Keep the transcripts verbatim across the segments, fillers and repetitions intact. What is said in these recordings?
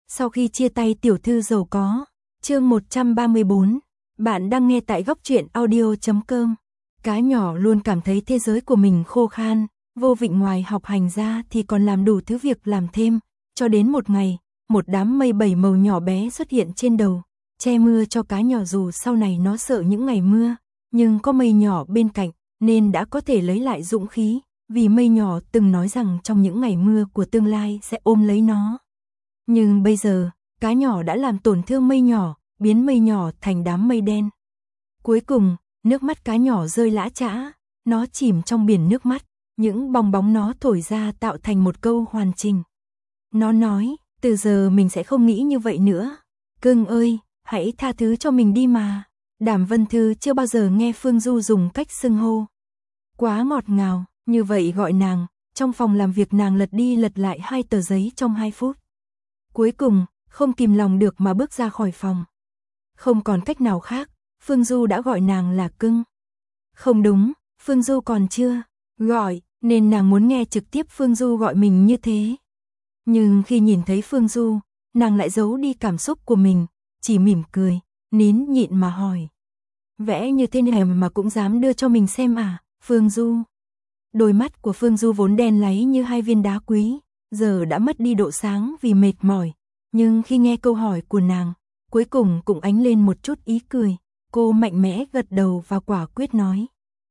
Sau khi chia tay tiểu thư giàu có. Chương một trăm ba mươi bốn. Bạn đang nghe tại góc truyện audio chấm com. Cá nhỏ luôn cảm thấy thế giới của mình khô khan, vô vịnh, ngoài học hành ra thì còn làm đủ thứ việc làm thêm, cho đến một ngày, một đám mây bảy màu nhỏ bé xuất hiện trên đầu, che mưa cho cá nhỏ. Dù sau này nó sợ những ngày mưa, nhưng có mây nhỏ bên cạnh nên đã có thể lấy lại dũng khí, vì mây nhỏ từng nói rằng trong những ngày mưa của tương lai sẽ ôm lấy nó. Nhưng bây giờ, cá nhỏ đã làm tổn thương mây nhỏ, biến mây nhỏ thành đám mây đen. Cuối cùng, nước mắt cá nhỏ rơi lã chã, nó chìm trong biển nước mắt, những bong bóng nó thổi ra tạo thành một câu hoàn chỉnh. Nó nói, từ giờ mình sẽ không nghĩ như vậy nữa. Cưng ơi, hãy tha thứ cho mình đi mà. Đàm Vân Thư chưa bao giờ nghe Phương Du dùng cách xưng hô quá ngọt ngào, như vậy gọi nàng. Trong phòng làm việc nàng lật đi lật lại hai tờ giấy trong hai phút. Cuối cùng, không kìm lòng được mà bước ra khỏi phòng. Không còn cách nào khác, Phương Du đã gọi nàng là cưng. Không đúng, Phương Du còn chưa gọi, nên nàng muốn nghe trực tiếp Phương Du gọi mình như thế. Nhưng khi nhìn thấy Phương Du, nàng lại giấu đi cảm xúc của mình, chỉ mỉm cười, nín nhịn mà hỏi. Vẽ như thế này mà cũng dám đưa cho mình xem à, Phương Du? Đôi mắt của Phương Du vốn đen láy như hai viên đá quý, giờ đã mất đi độ sáng vì mệt mỏi. Nhưng khi nghe câu hỏi của nàng, cuối cùng cũng ánh lên một chút ý cười. Cô mạnh mẽ gật đầu và quả quyết nói.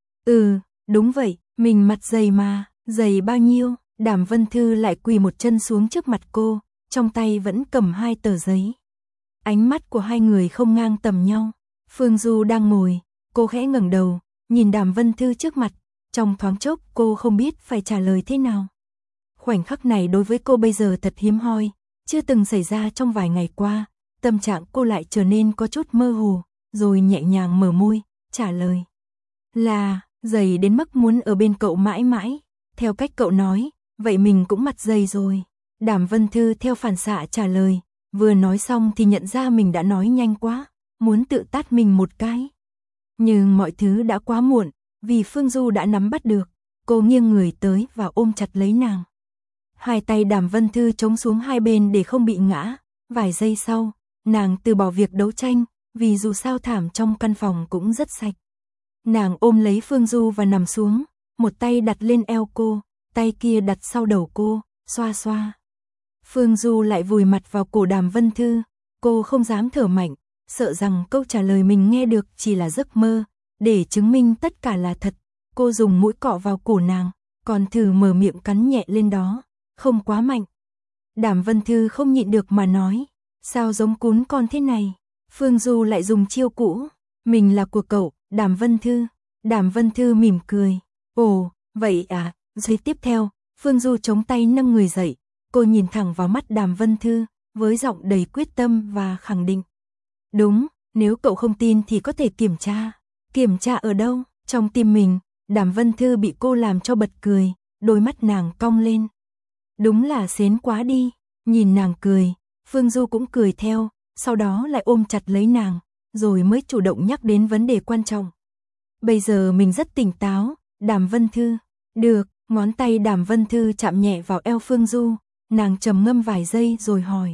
Ừ, đúng vậy, mình mặt dày mà, dày bao nhiêu? Đàm Vân Thư lại quỳ một chân xuống trước mặt cô, trong tay vẫn cầm hai tờ giấy. Ánh mắt của hai người không ngang tầm nhau. Phương Du đang ngồi, cô khẽ ngẩng đầu, nhìn Đàm Vân Thư trước mặt. Trong thoáng chốc cô không biết phải trả lời thế nào. Khoảnh khắc này đối với cô bây giờ thật hiếm hoi, chưa từng xảy ra trong vài ngày qua. Tâm trạng cô lại trở nên có chút mơ hồ, rồi nhẹ nhàng mở môi, trả lời. Là, dày đến mức muốn ở bên cậu mãi mãi. Theo cách cậu nói, vậy mình cũng mặt dày rồi. Đàm Vân Thư theo phản xạ trả lời, vừa nói xong thì nhận ra mình đã nói nhanh quá, muốn tự tát mình một cái. Nhưng mọi thứ đã quá muộn, vì Phương Du đã nắm bắt được. Cô nghiêng người tới và ôm chặt lấy nàng. Hai tay Đàm Vân Thư chống xuống hai bên để không bị ngã. Vài giây sau, nàng từ bỏ việc đấu tranh, vì dù sao thảm trong căn phòng cũng rất sạch. Nàng ôm lấy Phương Du và nằm xuống, một tay đặt lên eo cô, tay kia đặt sau đầu cô, xoa xoa. Phương Du lại vùi mặt vào cổ Đàm Vân Thư, cô không dám thở mạnh, sợ rằng câu trả lời mình nghe được chỉ là giấc mơ. Để chứng minh tất cả là thật, cô dùng mũi cọ vào cổ nàng, còn thử mở miệng cắn nhẹ lên đó, không quá mạnh. Đàm Vân Thư không nhịn được mà nói, sao giống cún con thế này? Phương Du lại dùng chiêu cũ, mình là của cậu, Đàm Vân Thư. Đàm Vân Thư mỉm cười, ồ, vậy à? Giây tiếp theo, Phương Du chống tay nâng người dậy, cô nhìn thẳng vào mắt Đàm Vân Thư, với giọng đầy quyết tâm và khẳng định. Đúng, nếu cậu không tin thì có thể kiểm tra. Kiểm tra ở đâu? Trong tim mình. Đàm Vân Thư bị cô làm cho bật cười, đôi mắt nàng cong lên. Đúng là xến quá đi. Nhìn nàng cười, Phương Du cũng cười theo, sau đó lại ôm chặt lấy nàng, rồi mới chủ động nhắc đến vấn đề quan trọng. Bây giờ mình rất tỉnh táo, Đàm Vân Thư. Được, ngón tay Đàm Vân Thư chạm nhẹ vào eo Phương Du, nàng trầm ngâm vài giây rồi hỏi.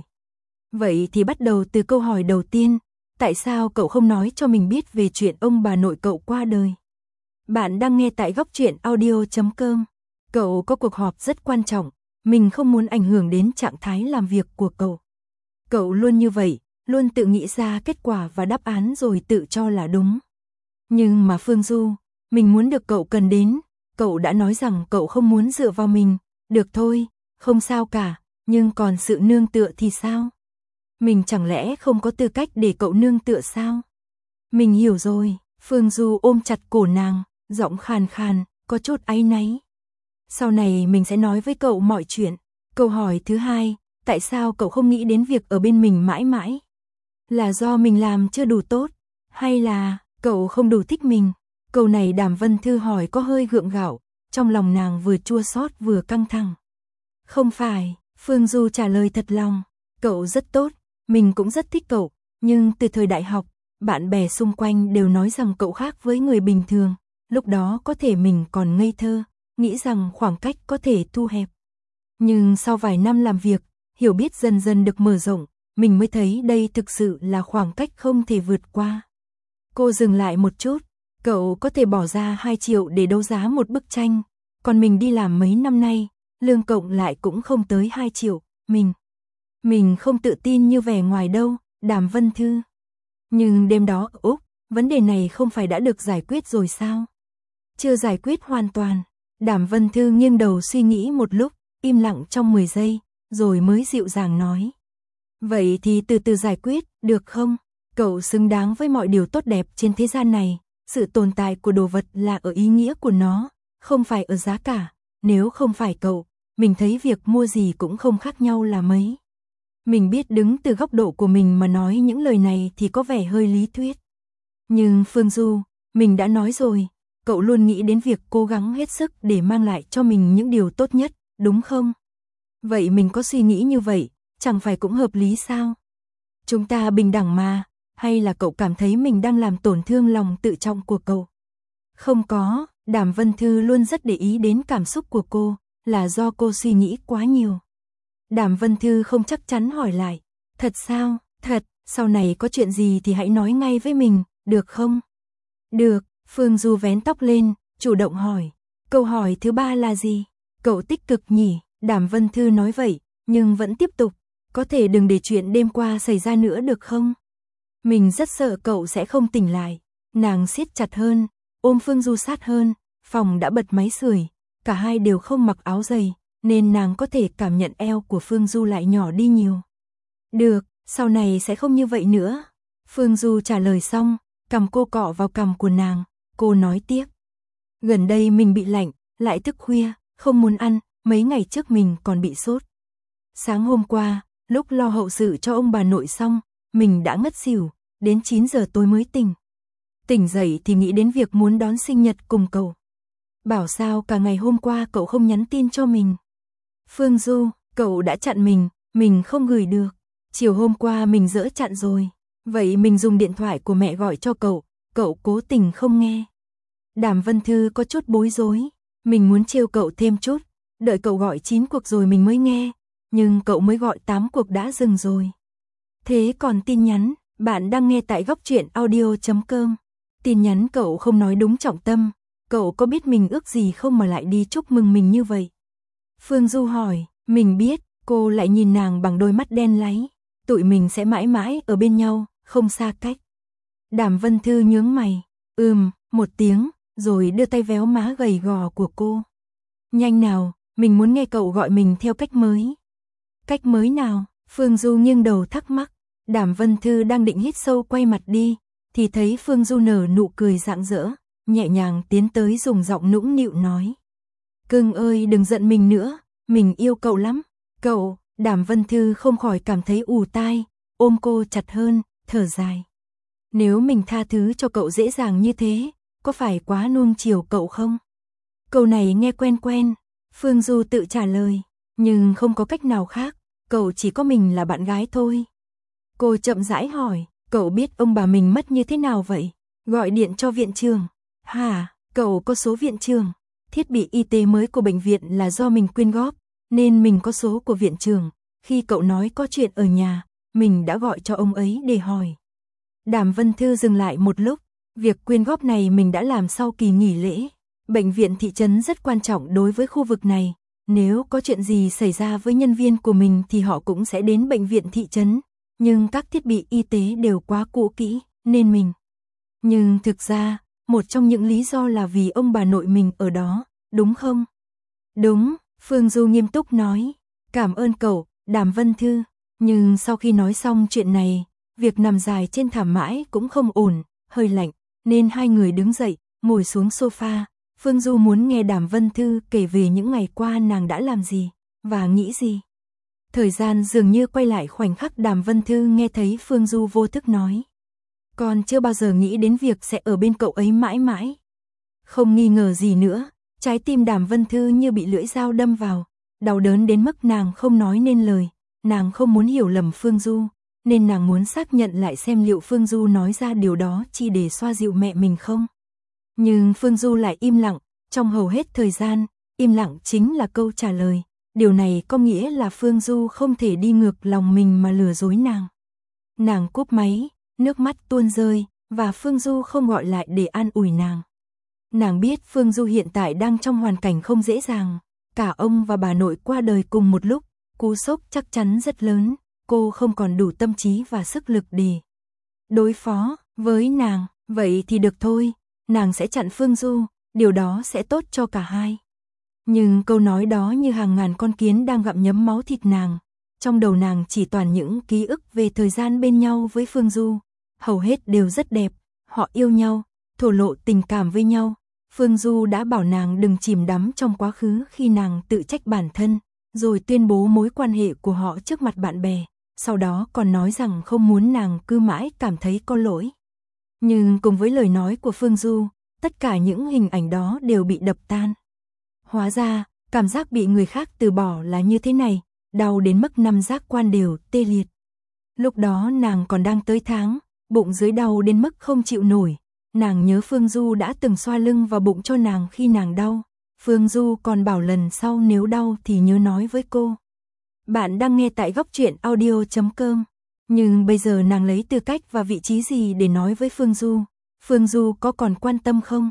Vậy thì bắt đầu từ câu hỏi đầu tiên. Tại sao cậu không nói cho mình biết về chuyện ông bà nội cậu qua đời? Bạn đang nghe tại góc truyện audio chấm com. Cậu có cuộc họp rất quan trọng, mình không muốn ảnh hưởng đến trạng thái làm việc của cậu. Cậu luôn như vậy, luôn tự nghĩ ra kết quả và đáp án rồi tự cho là đúng. Nhưng mà Phương Du, mình muốn được cậu cần đến, cậu đã nói rằng cậu không muốn dựa vào mình, được thôi, không sao cả, nhưng còn sự nương tựa thì sao? Mình chẳng lẽ không có tư cách để cậu nương tựa sao? Mình hiểu rồi, Phương Du ôm chặt cổ nàng, giọng khàn khàn, có chút áy náy. Sau này mình sẽ nói với cậu mọi chuyện. Câu hỏi thứ hai, tại sao cậu không nghĩ đến việc ở bên mình mãi mãi? Là do mình làm chưa đủ tốt? Hay là cậu không đủ thích mình? Câu này Đàm Vân Thư hỏi có hơi gượng gạo, trong lòng nàng vừa chua xót vừa căng thẳng. Không phải, Phương Du trả lời thật lòng, cậu rất tốt. Mình cũng rất thích cậu, nhưng từ thời đại học, bạn bè xung quanh đều nói rằng cậu khác với người bình thường. Lúc đó có thể mình còn ngây thơ, nghĩ rằng khoảng cách có thể thu hẹp. Nhưng sau vài năm làm việc, hiểu biết dần dần được mở rộng, mình mới thấy đây thực sự là khoảng cách không thể vượt qua. Cô dừng lại một chút, cậu có thể bỏ ra hai triệu để đấu giá một bức tranh, còn mình đi làm mấy năm nay, lương cộng lại cũng không tới hai triệu, mình. Mình không tự tin như vẻ ngoài đâu, Đàm Vân Thư. Nhưng đêm đó ở Úc, vấn đề này không phải đã được giải quyết rồi sao? Chưa giải quyết hoàn toàn. Đàm Vân Thư nghiêng đầu suy nghĩ một lúc, im lặng trong mười giây, rồi mới dịu dàng nói. Vậy thì từ từ giải quyết, được không? Cậu xứng đáng với mọi điều tốt đẹp trên thế gian này, sự tồn tại của đồ vật là ở ý nghĩa của nó, không phải ở giá cả. Nếu không phải cậu, mình thấy việc mua gì cũng không khác nhau là mấy. Mình biết đứng từ góc độ của mình mà nói những lời này thì có vẻ hơi lý thuyết. Nhưng Phương Du, mình đã nói rồi, cậu luôn nghĩ đến việc cố gắng hết sức để mang lại cho mình những điều tốt nhất, đúng không? Vậy mình có suy nghĩ như vậy, chẳng phải cũng hợp lý sao? Chúng ta bình đẳng mà, hay là cậu cảm thấy mình đang làm tổn thương lòng tự trọng của cậu? Không có, Đàm Vân Thư luôn rất để ý đến cảm xúc của cô, là do cô suy nghĩ quá nhiều. Đàm Vân Thư không chắc chắn hỏi lại, thật sao, thật, sau này có chuyện gì thì hãy nói ngay với mình, được không? Được, Phương Du vén tóc lên, chủ động hỏi, câu hỏi thứ ba là gì? Cậu tích cực nhỉ? Đàm Vân Thư nói vậy, nhưng vẫn tiếp tục, có thể đừng để chuyện đêm qua xảy ra nữa được không? Mình rất sợ cậu sẽ không tỉnh lại. Nàng siết chặt hơn, ôm Phương Du sát hơn, phòng đã bật máy sưởi, cả hai đều không mặc áo dày, nên nàng có thể cảm nhận eo của Phương Du lại nhỏ đi nhiều. Được, sau này sẽ không như vậy nữa. Phương Du trả lời xong, cầm cô cọ vào cằm của nàng, cô nói tiếp. Gần đây mình bị lạnh, lại thức khuya, không muốn ăn, mấy ngày trước mình còn bị sốt. Sáng hôm qua, lúc lo hậu sự cho ông bà nội xong, mình đã ngất xỉu, đến chín giờ tối mới tỉnh. Tỉnh dậy thì nghĩ đến việc muốn đón sinh nhật cùng cậu. Bảo sao cả ngày hôm qua cậu không nhắn tin cho mình. Phương Du, cậu đã chặn mình, mình không gửi được. Chiều hôm qua mình dỡ chặn rồi. Vậy mình dùng điện thoại của mẹ gọi cho cậu, cậu cố tình không nghe. Đàm Vân Thư có chút bối rối. Mình muốn trêu cậu thêm chút, đợi cậu gọi chín cuộc rồi mình mới nghe. Nhưng cậu mới gọi tám cuộc đã dừng rồi. Thế còn tin nhắn, bạn đang nghe tại góc truyện audio chấm com. Tin nhắn cậu không nói đúng trọng tâm. Cậu có biết mình ước gì không mà lại đi chúc mừng mình như vậy? Phương Du hỏi, mình biết, cô lại nhìn nàng bằng đôi mắt đen láy. Tụi mình sẽ mãi mãi ở bên nhau, không xa cách. Đàm Vân Thư nhướng mày, ừm, một tiếng, rồi đưa tay véo má gầy gò của cô. Nhanh nào, mình muốn nghe cậu gọi mình theo cách mới. Cách mới nào? Phương Du nghiêng đầu thắc mắc. Đàm Vân Thư đang định hít sâu quay mặt đi, thì thấy Phương Du nở nụ cười rạng rỡ, nhẹ nhàng tiến tới dùng giọng nũng nịu nói. Cưng ơi đừng giận mình nữa, mình yêu cậu lắm. Cậu, Đàm Vân Thư không khỏi cảm thấy ù tai, ôm cô chặt hơn, thở dài. Nếu mình tha thứ cho cậu dễ dàng như thế, có phải quá nuông chiều cậu không? Câu này nghe quen quen, Phương Du tự trả lời, nhưng không có cách nào khác, cậu chỉ có mình là bạn gái thôi. Cô chậm rãi hỏi, cậu biết ông bà mình mất như thế nào vậy? Gọi điện cho viện trường. Hả, cậu có số viện trường? Thiết bị y tế mới của bệnh viện là do mình quyên góp, nên mình có số của viện trường. Khi cậu nói có chuyện ở nhà, mình đã gọi cho ông ấy để hỏi. Đàm Vân Thư dừng lại một lúc, việc quyên góp này mình đã làm sau kỳ nghỉ lễ. Bệnh viện thị trấn rất quan trọng đối với khu vực này. Nếu có chuyện gì xảy ra với nhân viên của mình thì họ cũng sẽ đến bệnh viện thị trấn. Nhưng các thiết bị y tế đều quá cũ kỹ, nên mình. Nhưng thực ra, một trong những lý do là vì ông bà nội mình ở đó, đúng không? Đúng, Phương Du nghiêm túc nói. Cảm ơn cậu, Đàm Vân Thư. Nhưng sau khi nói xong chuyện này, việc nằm dài trên thảm mãi cũng không ổn, hơi lạnh, nên hai người đứng dậy, ngồi xuống sofa. Phương Du muốn nghe Đàm Vân Thư kể về những ngày qua nàng đã làm gì, và nghĩ gì. Thời gian dường như quay lại khoảnh khắc Đàm Vân Thư nghe thấy Phương Du vô thức nói. Con chưa bao giờ nghĩ đến việc sẽ ở bên cậu ấy mãi mãi. Không nghi ngờ gì nữa, trái tim Đàm Vân Thư như bị lưỡi dao đâm vào, đau đớn đến mức nàng không nói nên lời. Nàng không muốn hiểu lầm Phương Du, nên nàng muốn xác nhận lại xem liệu Phương Du nói ra điều đó chỉ để xoa dịu mẹ mình không. Nhưng Phương Du lại im lặng, trong hầu hết thời gian, im lặng chính là câu trả lời. Điều này có nghĩa là Phương Du không thể đi ngược lòng mình mà lừa dối nàng. Nàng cúp máy, nước mắt tuôn rơi, và Phương Du không gọi lại để an ủi nàng. Nàng biết Phương Du hiện tại đang trong hoàn cảnh không dễ dàng, cả ông và bà nội qua đời cùng một lúc, cú sốc chắc chắn rất lớn, cô không còn đủ tâm trí và sức lực để đối phó với nàng, vậy thì được thôi, nàng sẽ chặn Phương Du, điều đó sẽ tốt cho cả hai. Nhưng câu nói đó như hàng ngàn con kiến đang gặm nhấm máu thịt nàng, trong đầu nàng chỉ toàn những ký ức về thời gian bên nhau với Phương Du, hầu hết đều rất đẹp, họ yêu nhau, thổ lộ tình cảm với nhau. Phương Du đã bảo nàng đừng chìm đắm trong quá khứ khi nàng tự trách bản thân, rồi tuyên bố mối quan hệ của họ trước mặt bạn bè, sau đó còn nói rằng không muốn nàng cứ mãi cảm thấy có lỗi. Nhưng cùng với lời nói của Phương Du, tất cả những hình ảnh đó đều bị đập tan. Hóa ra, cảm giác bị người khác từ bỏ là như thế này, đau đến mức năm giác quan đều tê liệt. Lúc đó nàng còn đang tới tháng, bụng dưới đau đến mức không chịu nổi. Nàng nhớ Phương Du đã từng xoa lưng vào bụng cho nàng khi nàng đau. Phương Du còn bảo lần sau nếu đau thì nhớ nói với cô. Bạn đang nghe tại góc truyện audio chấm com. Nhưng bây giờ nàng lấy tư cách và vị trí gì để nói với Phương Du? Phương Du có còn quan tâm không?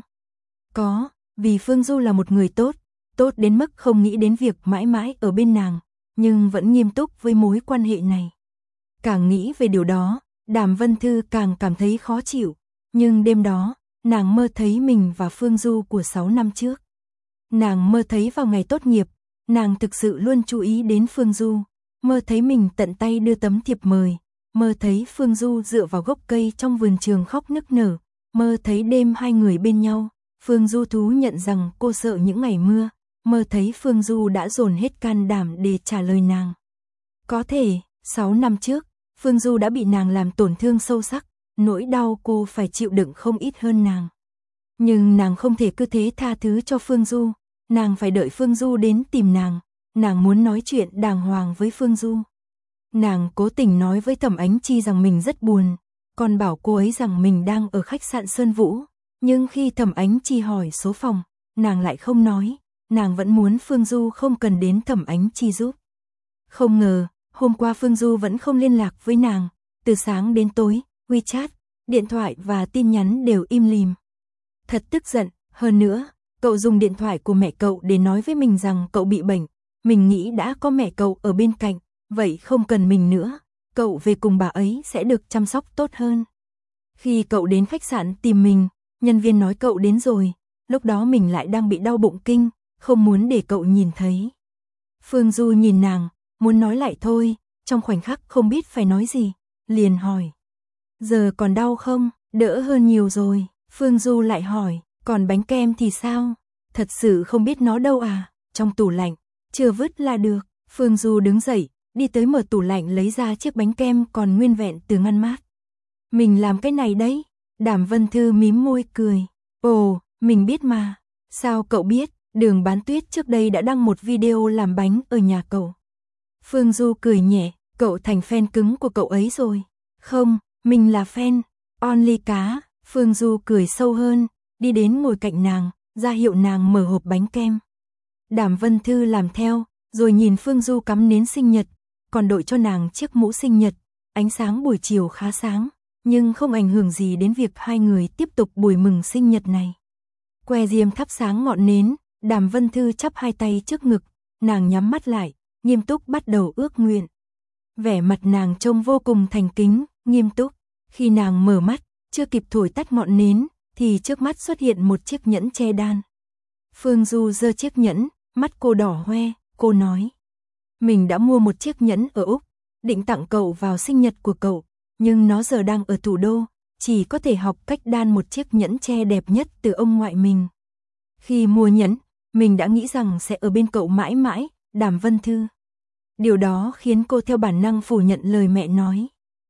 Có, vì Phương Du là một người tốt, tốt đến mức không nghĩ đến việc mãi mãi ở bên nàng, nhưng vẫn nghiêm túc với mối quan hệ này. Càng nghĩ về điều đó, Đàm Vân Thư càng cảm thấy khó chịu. Nhưng đêm đó, nàng mơ thấy mình và Phương Du của sáu năm trước. Nàng mơ thấy vào ngày tốt nghiệp, nàng thực sự luôn chú ý đến Phương Du, mơ thấy mình tận tay đưa tấm thiệp mời, mơ thấy Phương Du dựa vào gốc cây trong vườn trường khóc nức nở, mơ thấy đêm hai người bên nhau, Phương Du thú nhận rằng cô sợ những ngày mưa, mơ thấy Phương Du đã dồn hết can đảm để trả lời nàng. Có thể, sáu năm trước, Phương Du đã bị nàng làm tổn thương sâu sắc. Nỗi đau cô phải chịu đựng không ít hơn nàng. Nhưng nàng không thể cứ thế tha thứ cho Phương Du, nàng phải đợi Phương Du đến tìm nàng, nàng muốn nói chuyện đàng hoàng với Phương Du. Nàng cố tình nói với Thẩm Ánh Chi rằng mình rất buồn, còn bảo cô ấy rằng mình đang ở khách sạn Sơn Vũ, nhưng khi Thẩm Ánh Chi hỏi số phòng, nàng lại không nói, nàng vẫn muốn Phương Du không cần đến Thẩm Ánh Chi giúp. Không ngờ, hôm qua Phương Du vẫn không liên lạc với nàng, từ sáng đến tối. WeChat, điện thoại và tin nhắn đều im lìm. Thật tức giận, hơn nữa, cậu dùng điện thoại của mẹ cậu để nói với mình rằng cậu bị bệnh. Mình nghĩ đã có mẹ cậu ở bên cạnh, vậy không cần mình nữa, cậu về cùng bà ấy sẽ được chăm sóc tốt hơn. Khi cậu đến khách sạn tìm mình, nhân viên nói cậu đến rồi, lúc đó mình lại đang bị đau bụng kinh, không muốn để cậu nhìn thấy. Phương Du nhìn nàng, muốn nói lại thôi, trong khoảnh khắc không biết phải nói gì, liền hỏi. Giờ còn đau không? Đỡ hơn nhiều rồi. Phương Du lại hỏi, còn bánh kem thì sao? Thật sự không biết nó đâu à? Trong tủ lạnh, chưa vứt là được. Phương Du đứng dậy, đi tới mở tủ lạnh lấy ra chiếc bánh kem còn nguyên vẹn từ ngăn mát. Mình làm cái này đấy. Đàm Vân Thư mím môi cười. Ồ, mình biết mà. Sao cậu biết? Đường Bán Tuyết trước đây đã đăng một video làm bánh ở nhà cậu. Phương Du cười nhẹ, cậu thành fan cứng của cậu ấy rồi. Không. Mình là fan, Only cá, Phương Du cười sâu hơn, đi đến ngồi cạnh nàng, ra hiệu nàng mở hộp bánh kem. Đàm Vân Thư làm theo, rồi nhìn Phương Du cắm nến sinh nhật, còn đội cho nàng chiếc mũ sinh nhật, ánh sáng buổi chiều khá sáng, nhưng không ảnh hưởng gì đến việc hai người tiếp tục buổi mừng sinh nhật này. Que diêm thắp sáng ngọn nến, Đàm Vân Thư chắp hai tay trước ngực, nàng nhắm mắt lại, nghiêm túc bắt đầu ước nguyện. Vẻ mặt nàng trông vô cùng thành kính, nghiêm túc. Khi nàng mở mắt, chưa kịp thổi tắt ngọn nến, thì trước mắt xuất hiện một chiếc nhẫn che đan. Phương Du giơ chiếc nhẫn, mắt cô đỏ hoe, cô nói. Mình đã mua một chiếc nhẫn ở Úc, định tặng cậu vào sinh nhật của cậu, nhưng nó giờ đang ở thủ đô, chỉ có thể học cách đan một chiếc nhẫn che đẹp nhất từ ông ngoại mình. Khi mua nhẫn, mình đã nghĩ rằng sẽ ở bên cậu mãi mãi, Đàm Vân Thư. Điều đó khiến cô theo bản năng phủ nhận lời mẹ nói.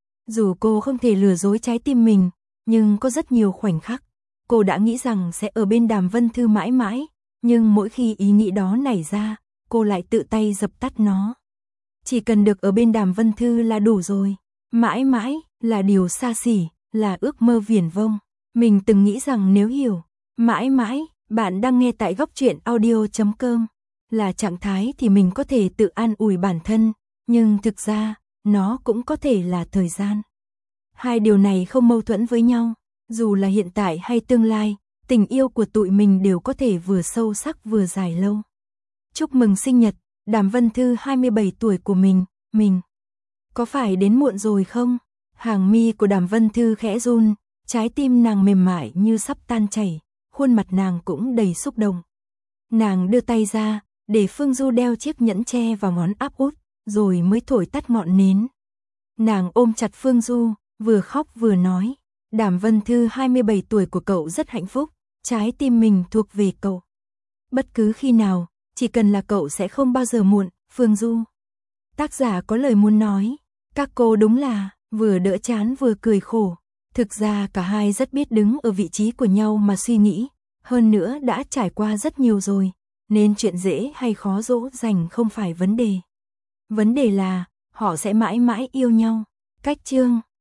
Dù cô không thể lừa dối trái tim mình, nhưng có rất nhiều khoảnh khắc, cô đã nghĩ rằng sẽ ở bên Đàm Vân Thư mãi mãi, nhưng mỗi khi ý nghĩ đó nảy ra, cô lại tự tay dập tắt nó. Chỉ cần được ở bên Đàm Vân Thư là đủ rồi, mãi mãi là điều xa xỉ, là ước mơ viển vông. Mình từng nghĩ rằng nếu hiểu, mãi mãi, bạn đang nghe tại góc truyện audio chấm com. là trạng thái thì mình có thể tự an ủi bản thân, nhưng thực ra, nó cũng có thể là thời gian. Hai điều này không mâu thuẫn với nhau, dù là hiện tại hay tương lai, tình yêu của tụi mình đều có thể vừa sâu sắc vừa dài lâu. Chúc mừng sinh nhật, Đàm Vân Thư hai mươi bảy tuổi của mình, mình. Có phải đến muộn rồi không? Hàng mi của Đàm Vân Thư khẽ run, trái tim nàng mềm mại như sắp tan chảy, khuôn mặt nàng cũng đầy xúc động. Nàng đưa tay ra, để Phương Du đeo chiếc nhẫn tre vào ngón áp út, rồi mới thổi tắt ngọn nến. Nàng ôm chặt Phương Du, vừa khóc vừa nói, Đàm Vân Thư hai mươi bảy tuổi của cậu rất hạnh phúc, trái tim mình thuộc về cậu. Bất cứ khi nào, chỉ cần là cậu sẽ không bao giờ muộn, Phương Du. Tác giả có lời muốn nói, các cô đúng là, vừa đỡ chán vừa cười khổ. Thực ra cả hai rất biết đứng ở vị trí của nhau mà suy nghĩ, hơn nữa đã trải qua rất nhiều rồi, nên chuyện dễ hay khó dỗ dành không phải vấn đề. Vấn đề là, họ sẽ mãi mãi yêu nhau. Cách chương